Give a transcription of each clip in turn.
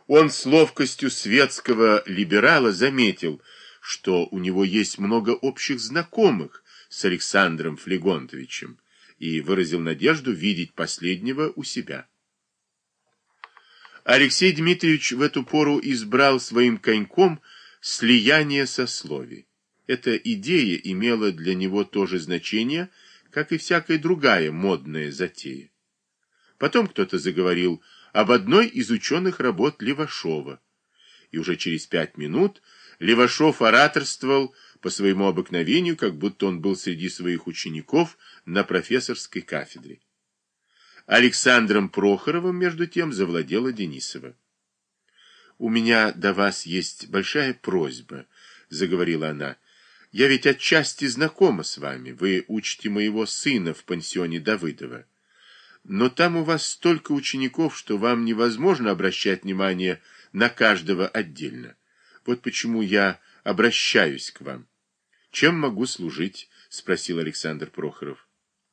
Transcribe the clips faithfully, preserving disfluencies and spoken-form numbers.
Он с ловкостью светского либерала заметил, что у него есть много общих знакомых с Александром Флегонтовичем, и выразил надежду видеть последнего у себя. Алексей Дмитриевич в эту пору избрал своим коньком слияние сословий. Эта идея имела для него то же значение, как и всякая другая модная затея. Потом кто-то заговорил об одной из ученых работ Левашова, и уже через пять минут Левашов ораторствовал по своему обыкновению, как будто он был среди своих учеников на профессорской кафедре. Александром Прохоровым, между тем, завладела Денисова. «У меня до вас есть большая просьба», — заговорила она. «Я ведь отчасти знакома с вами. Вы учите моего сына в пансионе Давыдова. Но там у вас столько учеников, что вам невозможно обращать внимание на каждого отдельно. Вот почему я обращаюсь к вам». «Чем могу служить?» — спросил Александр Прохоров.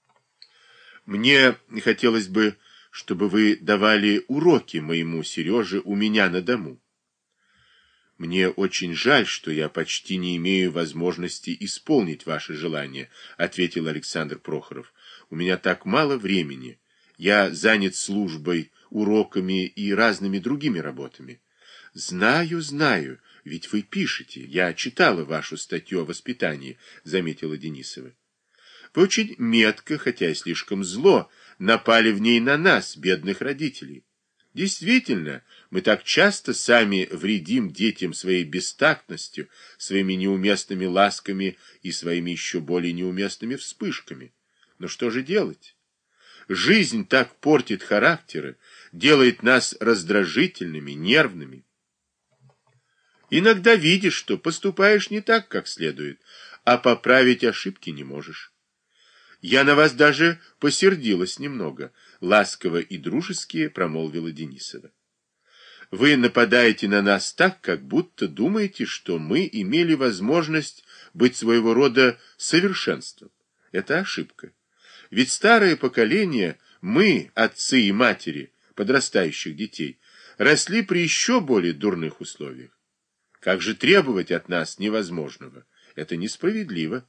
«Мне хотелось бы, чтобы вы давали уроки моему Сереже у меня на дому». «Мне очень жаль, что я почти не имею возможности исполнить ваше желание», — ответил Александр Прохоров. «У меня так мало времени. Я занят службой, уроками и разными другими работами». «Знаю, знаю, ведь вы пишете. Я читала вашу статью о воспитании», — заметила Денисова. «Вы очень метко, хотя и слишком зло, напали в ней на нас, бедных родителей. Действительно, мы так часто сами вредим детям своей бестактностью, своими неуместными ласками и своими еще более неуместными вспышками. Но что же делать? Жизнь так портит характеры, делает нас раздражительными, нервными. Иногда видишь, что поступаешь не так, как следует, а поправить ошибки не можешь. Я на вас даже посердилась немного, ласково и дружески промолвила Денисова. Вы нападаете на нас так, как будто думаете, что мы имели возможность быть своего рода совершенством. Это ошибка. Ведь старое поколение, мы, отцы и матери подрастающих детей, росли при еще более дурных условиях. Как же требовать от нас невозможного? Это несправедливо.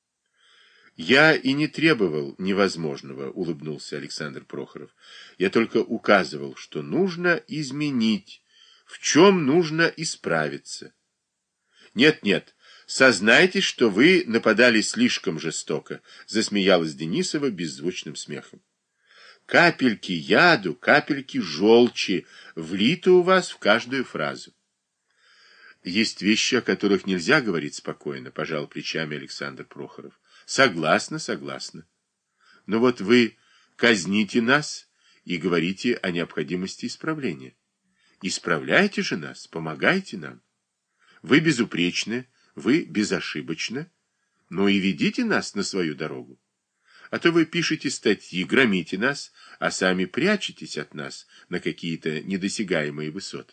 Я и не требовал невозможного, улыбнулся Александр Прохоров. Я только указывал, что нужно изменить, в чем нужно исправиться. Нет, нет, сознайтесь, что вы нападали слишком жестоко, засмеялась Денисова беззвучным смехом. Капельки яду, капельки желчи влиты у вас в каждую фразу. Есть вещи, о которых нельзя говорить спокойно, пожал плечами Александр Прохоров. Согласна, согласна. Но вот вы казните нас и говорите о необходимости исправления. Исправляйте же нас, помогайте нам. Вы безупречны, вы безошибочны, но и ведите нас на свою дорогу. А то вы пишете статьи, громите нас, а сами прячетесь от нас на какие-то недосягаемые высоты.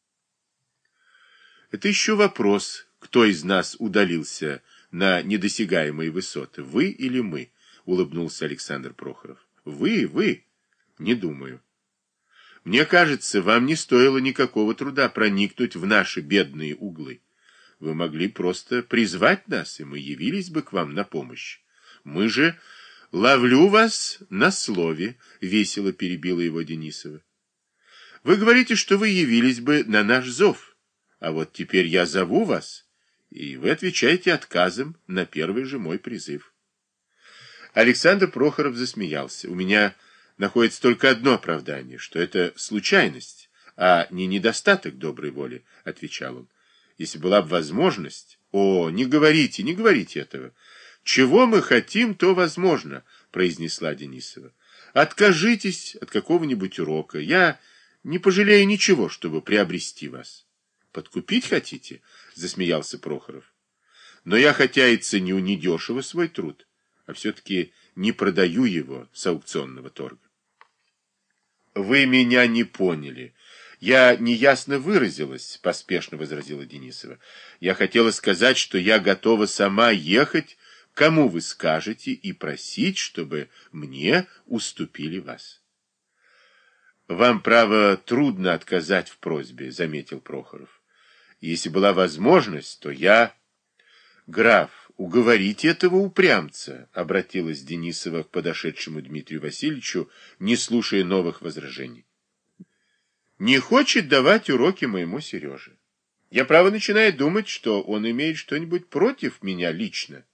Это еще вопрос, кто из нас удалился на недосягаемые высоты, вы или мы, улыбнулся Александр Прохоров. Вы, вы? Не думаю. Мне кажется, вам не стоило никакого труда проникнуть в наши бедные углы. Вы могли просто призвать нас, и мы явились бы к вам на помощь. Мы же... Ловлю вас на слове, весело перебила его Денисова. Вы говорите, что вы явились бы на наш зов, а вот теперь я зову вас, и вы отвечаете отказом на первый же мой призыв. Александр Прохоров засмеялся. У меня находится только одно оправдание, что это случайность, а не недостаток доброй воли, отвечал он. Если была бы возможность... О, не говорите, не говорите этого. «Чего мы хотим, то возможно», — произнесла Денисова. «Откажитесь от какого-нибудь урока. Я не пожалею ничего, чтобы приобрести вас». «Подкупить хотите?» — засмеялся Прохоров. «Но я, хотя и ценю недешево свой труд, а все-таки не продаю его с аукционного торга». «Вы меня не поняли. Я неясно выразилась», — поспешно возразила Денисова. «Я хотела сказать, что я готова сама ехать, кому вы скажете, и просить, чтобы мне уступили вас». Вам, право, трудно отказать в просьбе, заметил Прохоров. Если была возможность, то я... Граф, уговорите этого упрямца, обратилась Денисова к подошедшему Дмитрию Васильевичу, не слушая новых возражений. Не хочет давать уроки моему Сереже. Я, право, начинаю думать, что он имеет что-нибудь против меня лично.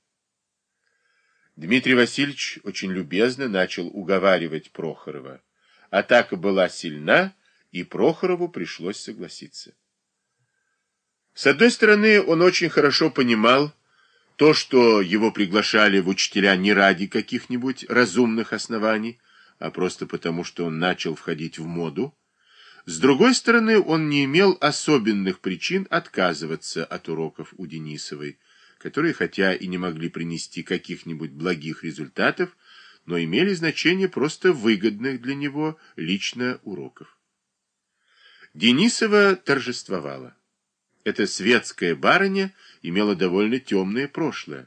Дмитрий Васильевич очень любезно начал уговаривать Прохорова. Атака была сильна, и Прохорову пришлось согласиться. С одной стороны, он очень хорошо понимал то, что его приглашали в учителя не ради каких-нибудь разумных оснований, а просто потому, что он начал входить в моду. С другой стороны, он не имел особенных причин отказываться от уроков у Денисовой, которые, хотя и не могли принести каких-нибудь благих результатов, но имели значение просто выгодных для него лично уроков. Денисова торжествовала. Эта светская барыня имела довольно темное прошлое.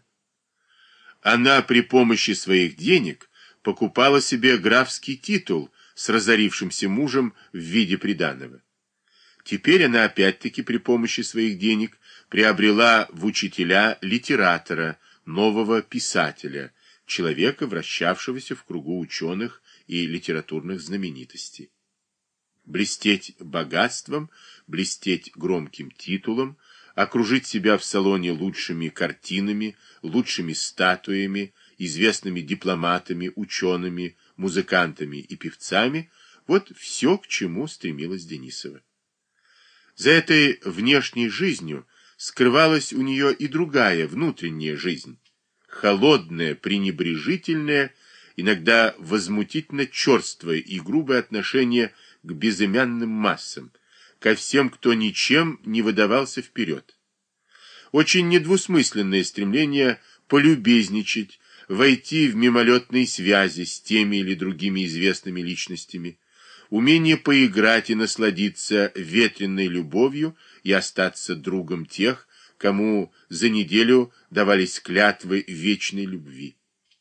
Она при помощи своих денег покупала себе графский титул с разорившимся мужем в виде приданого. Теперь она опять-таки при помощи своих денег приобрела в учителя литератора, нового писателя, человека, вращавшегося в кругу ученых и литературных знаменитостей. Блестеть богатством, блестеть громким титулом, окружить себя в салоне лучшими картинами, лучшими статуями, известными дипломатами, учеными, музыкантами и певцами – вот все, к чему стремилась Денисова. За этой внешней жизнью скрывалась у нее и другая внутренняя жизнь, холодное, пренебрежительное, иногда возмутительно черствое и грубое отношение к безымянным массам, ко всем, кто ничем не выдавался вперед. Очень недвусмысленное стремление полюбезничать, войти в мимолетные связи с теми или другими известными личностями, умение поиграть и насладиться ветреной любовью и остаться другом тех, кому за неделю давались клятвы вечной любви.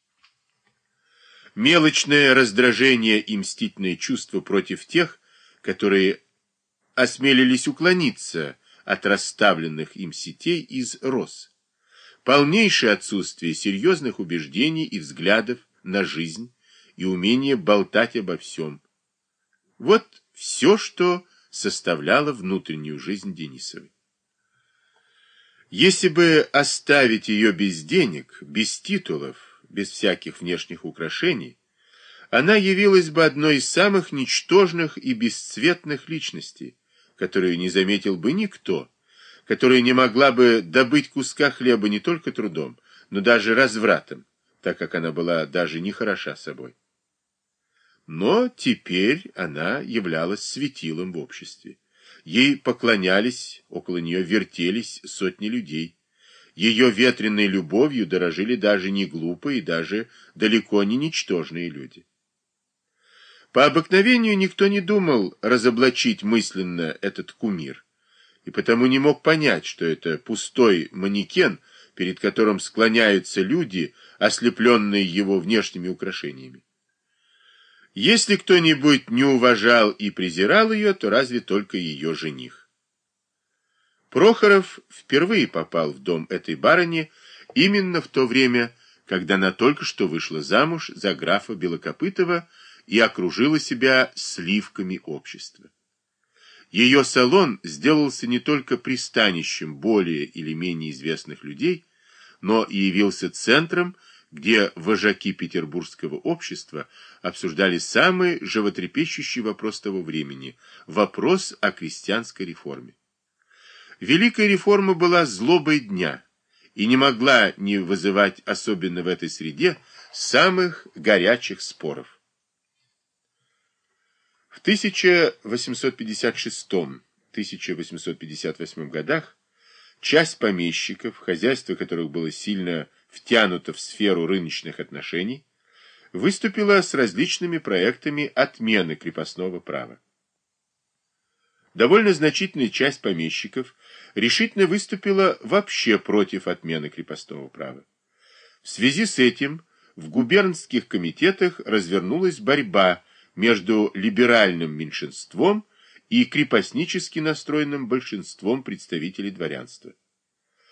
Мелочное раздражение и мстительное чувство против тех, которые осмелились уклониться от расставленных им сетей из роз. Полнейшее отсутствие серьезных убеждений и взглядов на жизнь и умение болтать обо всем. Вот все, что составляло внутреннюю жизнь Денисовой. Если бы оставить ее без денег, без титулов, без всяких внешних украшений, она явилась бы одной из самых ничтожных и бесцветных личностей, которую не заметил бы никто, которая не могла бы добыть куска хлеба не только трудом, но даже развратом, так как она была даже не хороша собой. Но теперь она являлась светилом в обществе. Ей поклонялись, около нее вертелись сотни людей. Ее ветреной любовью дорожили даже не глупые, даже далеко не ничтожные люди. По обыкновению никто не думал разоблачить мысленно этот кумир, и потому не мог понять, что это пустой манекен, перед которым склоняются люди, ослепленные его внешними украшениями. Если кто-нибудь не уважал и презирал ее, то разве только ее жених. Прохоров впервые попал в дом этой барыни именно в то время, когда она только что вышла замуж за графа Белокопытова и окружила себя сливками общества. Ее салон сделался не только пристанищем более или менее известных людей, но и явился центром, где вожаки петербургского общества обсуждали самый животрепещущий вопрос того времени – вопрос о крестьянской реформе. Великая реформа была злобой дня и не могла не вызывать, особенно в этой среде, самых горячих споров. В тысяча восемьсот пятьдесят шестом — тысяча восемьсот пятьдесят восьмом годах часть помещиков, хозяйство которых было сильно втянуто в сферу рыночных отношений, выступила с различными проектами отмены крепостного права. Довольно значительная часть помещиков решительно выступила вообще против отмены крепостного права. В связи с этим в губернских комитетах развернулась борьба между либеральным меньшинством и крепостнически настроенным большинством представителей дворянства.